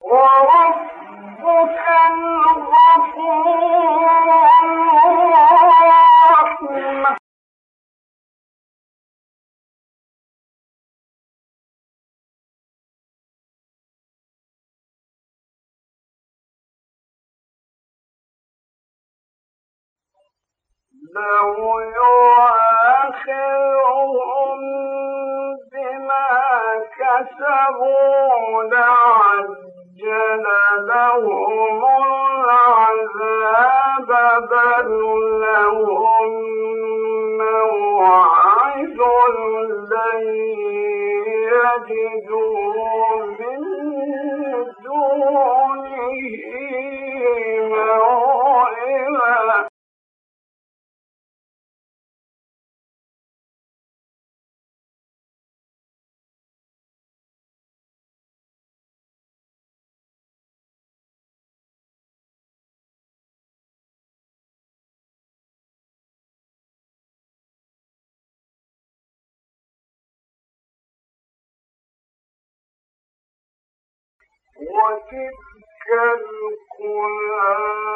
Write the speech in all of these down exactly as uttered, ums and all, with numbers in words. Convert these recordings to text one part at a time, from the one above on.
وربك الغفور الرحيم. لو يؤاخذهم بما كسبوا لعجل لهم العذاب بل لهم موعد لن يجدوا من دونه موئلا. وتلك القرى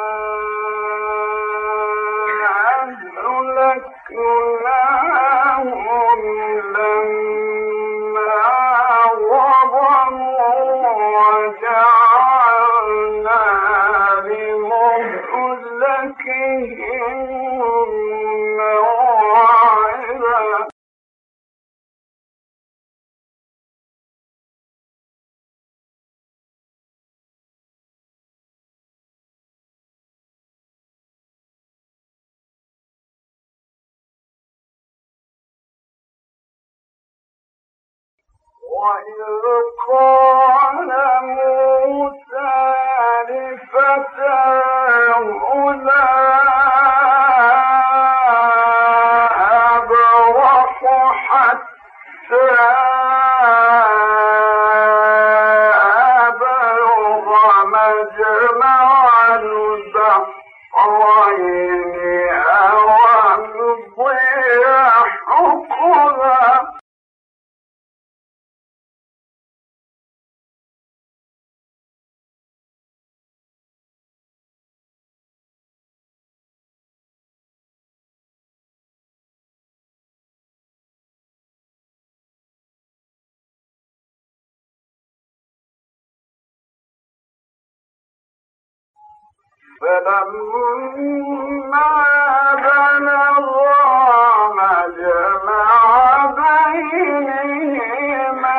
أهلكناهم لما ظلموا وجعلنا لمهلكهم موعدا. وإذ قال موسى لفتاه لا أبرح حتى أبلغ مجمع البحرين أو أمضي حقبا. فلما بلغا مجمع بينهما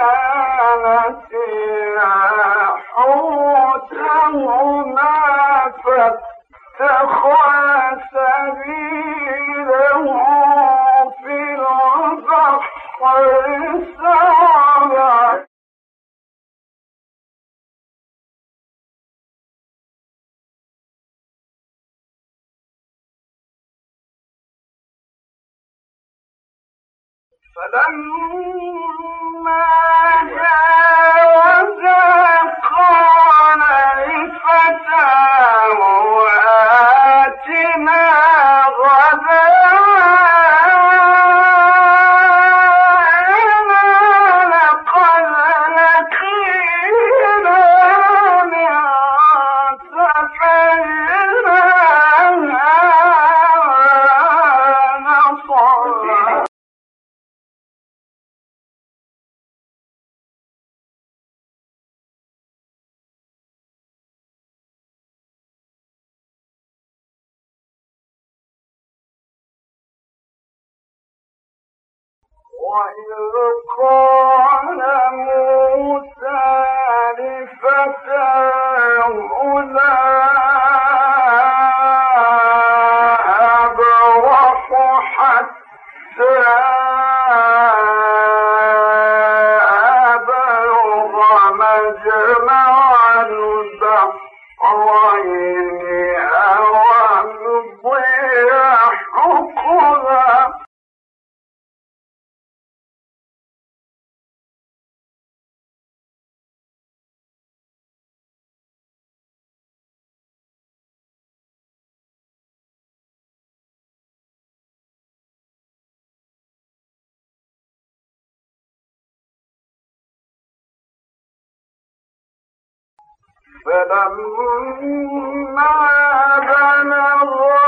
نسيا حوتهما فاتخذ سبيله في البحر سربا. فلما جاوزا قال لفتاه آتنا غداءنا لقد لقينا من سفرنا هذا نصبا. وإذ قال موسى لفتاه لا أبرح حتى أبلغ مجمع البحرين أو أمضي حقبا. فلما بلغا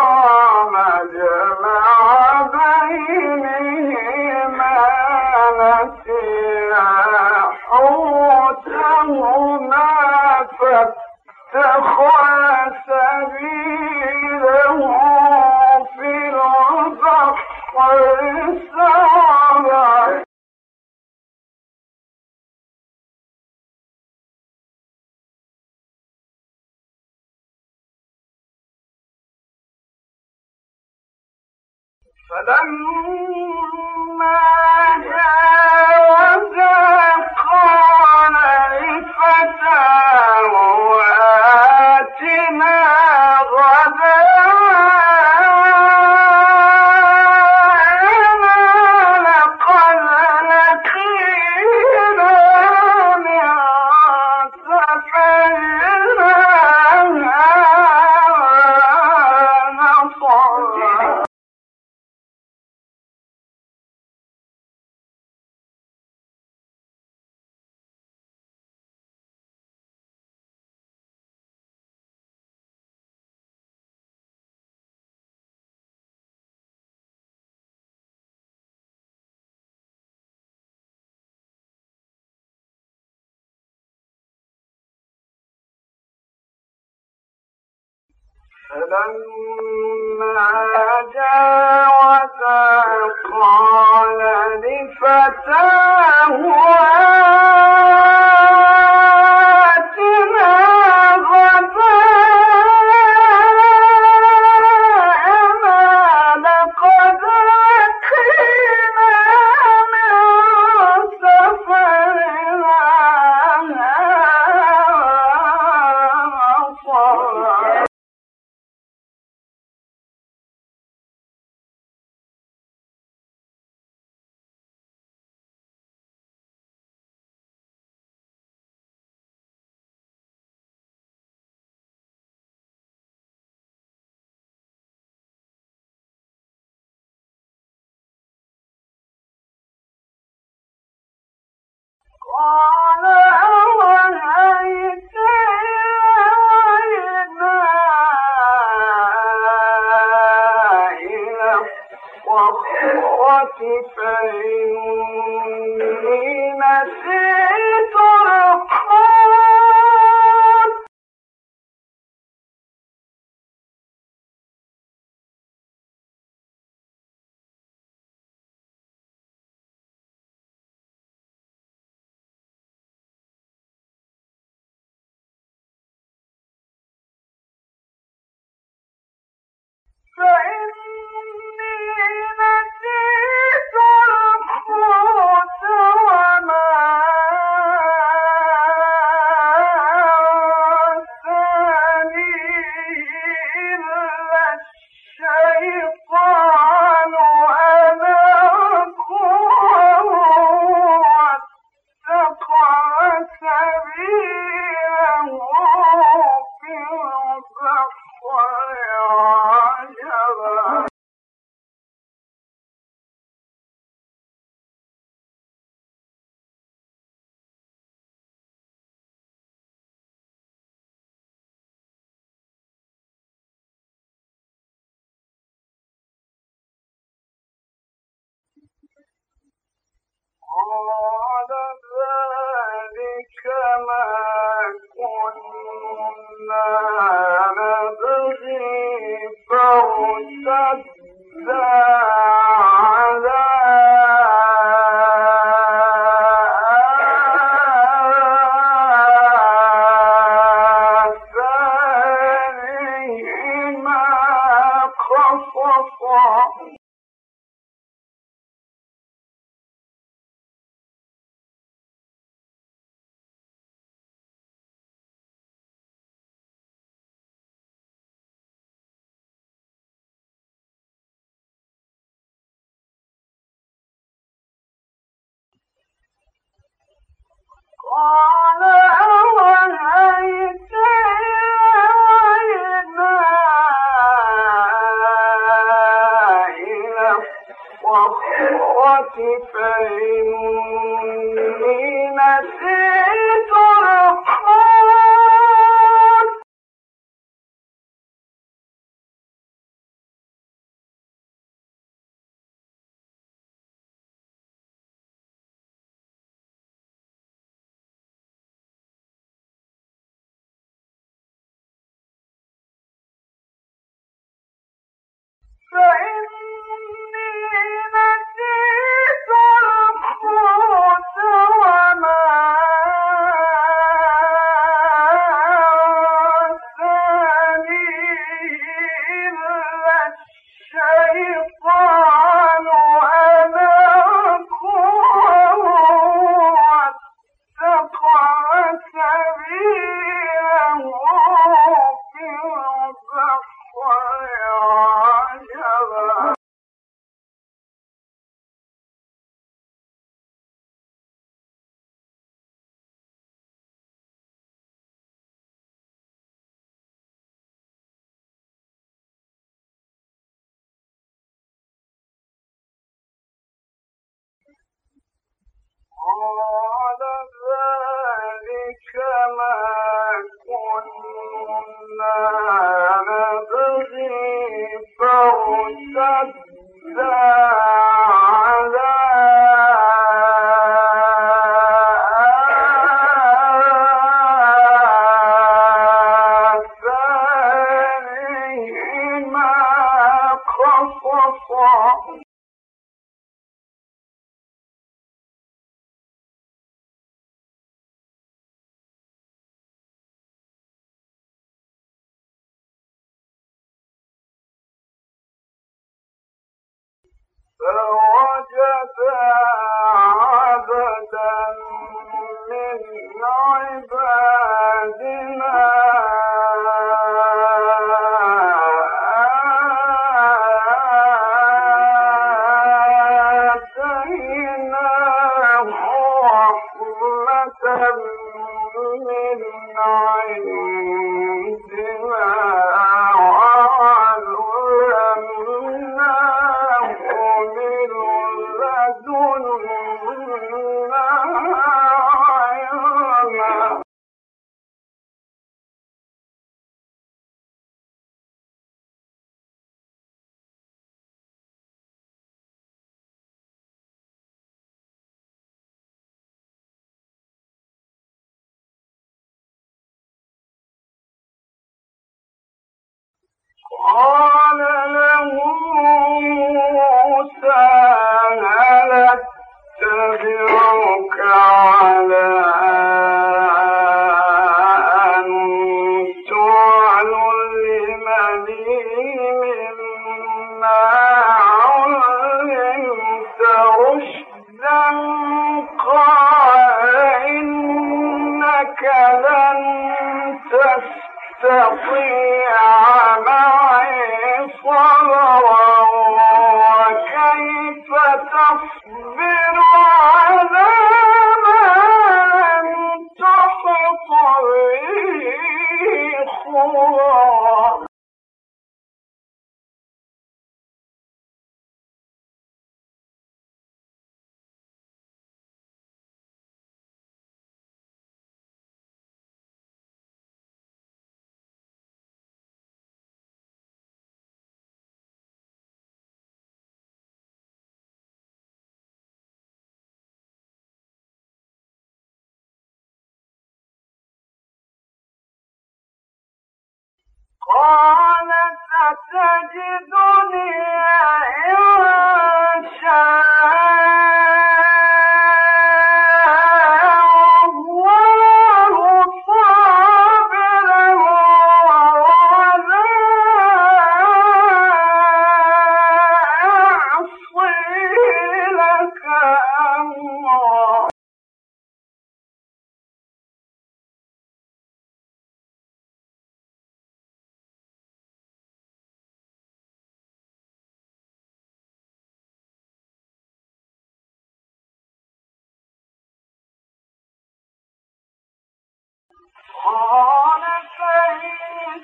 مجمع بينهما نسيا حوتهما فاتخذ سبيله في البحر سربا فلما جاوزا قال لفتاه آتنا غداءنا لقد لقينا من سفرنا هذا نصبا فلما جاوزا قال لفتاه آتنا غداءنا لقد لقينا من سفرنا هذا نصبا قال أرأيت إلينا إلى الصخرة فإني نسيت الحوت فإني نسيت الحوت وما أنسانيه إلا الشيطان أن أذكره واتخذ سبيله في البحر عجبا قال ذلك ما كنا نبغي فارتدا على آثارهما قصصا قال أرأيت إلينا إلى الصخرة فإني نسيت الحوت قال ذلك ما كنا نبغي فارتدا على آثارهما قصصا. فوجدا عبدا من عبادنا آتيناه رحمة من عندنا وعلمناه من لدنا علما. قال له موسى هل أتبعك على أن تعلمني مما علمت رشدا قال إنك لن تستطيع معي صبرا وكيف تصبر على ما لم تحط به خبرا. قال ستجدني إن شاء الله صابرا ولا أعصي لك أمرا. قال فإن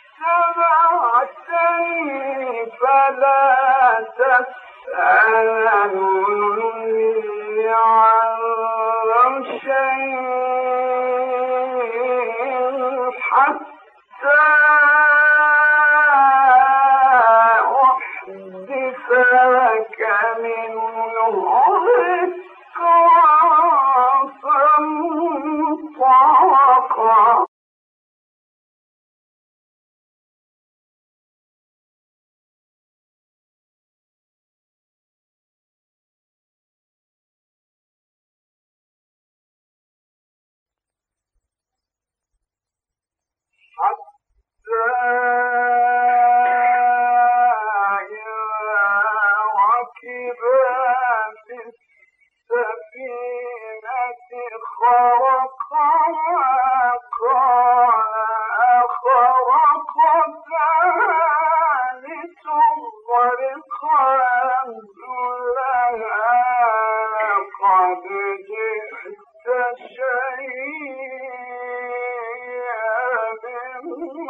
اتبعتني فلا تسألني عن شيء حتى أحدث لك منه ذكرا فانطلقا.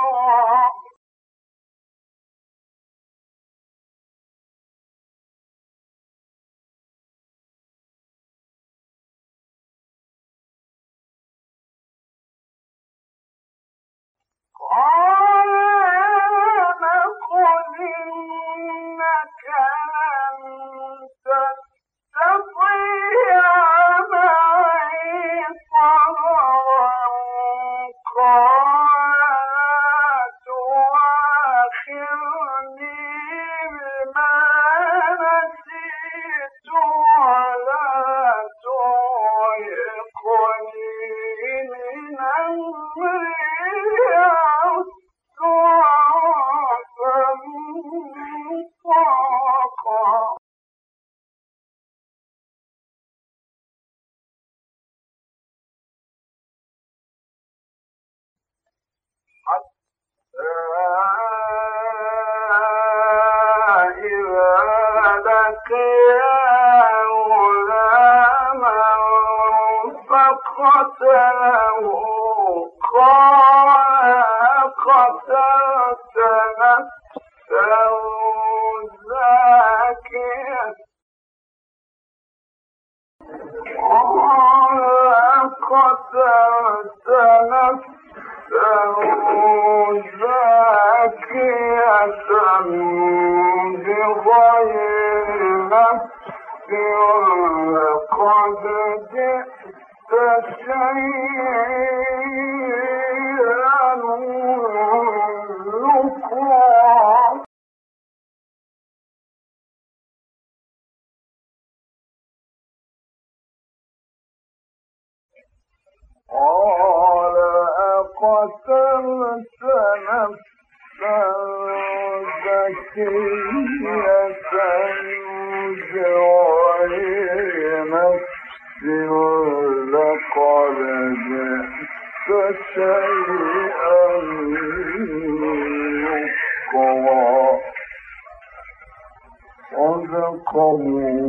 صدق الله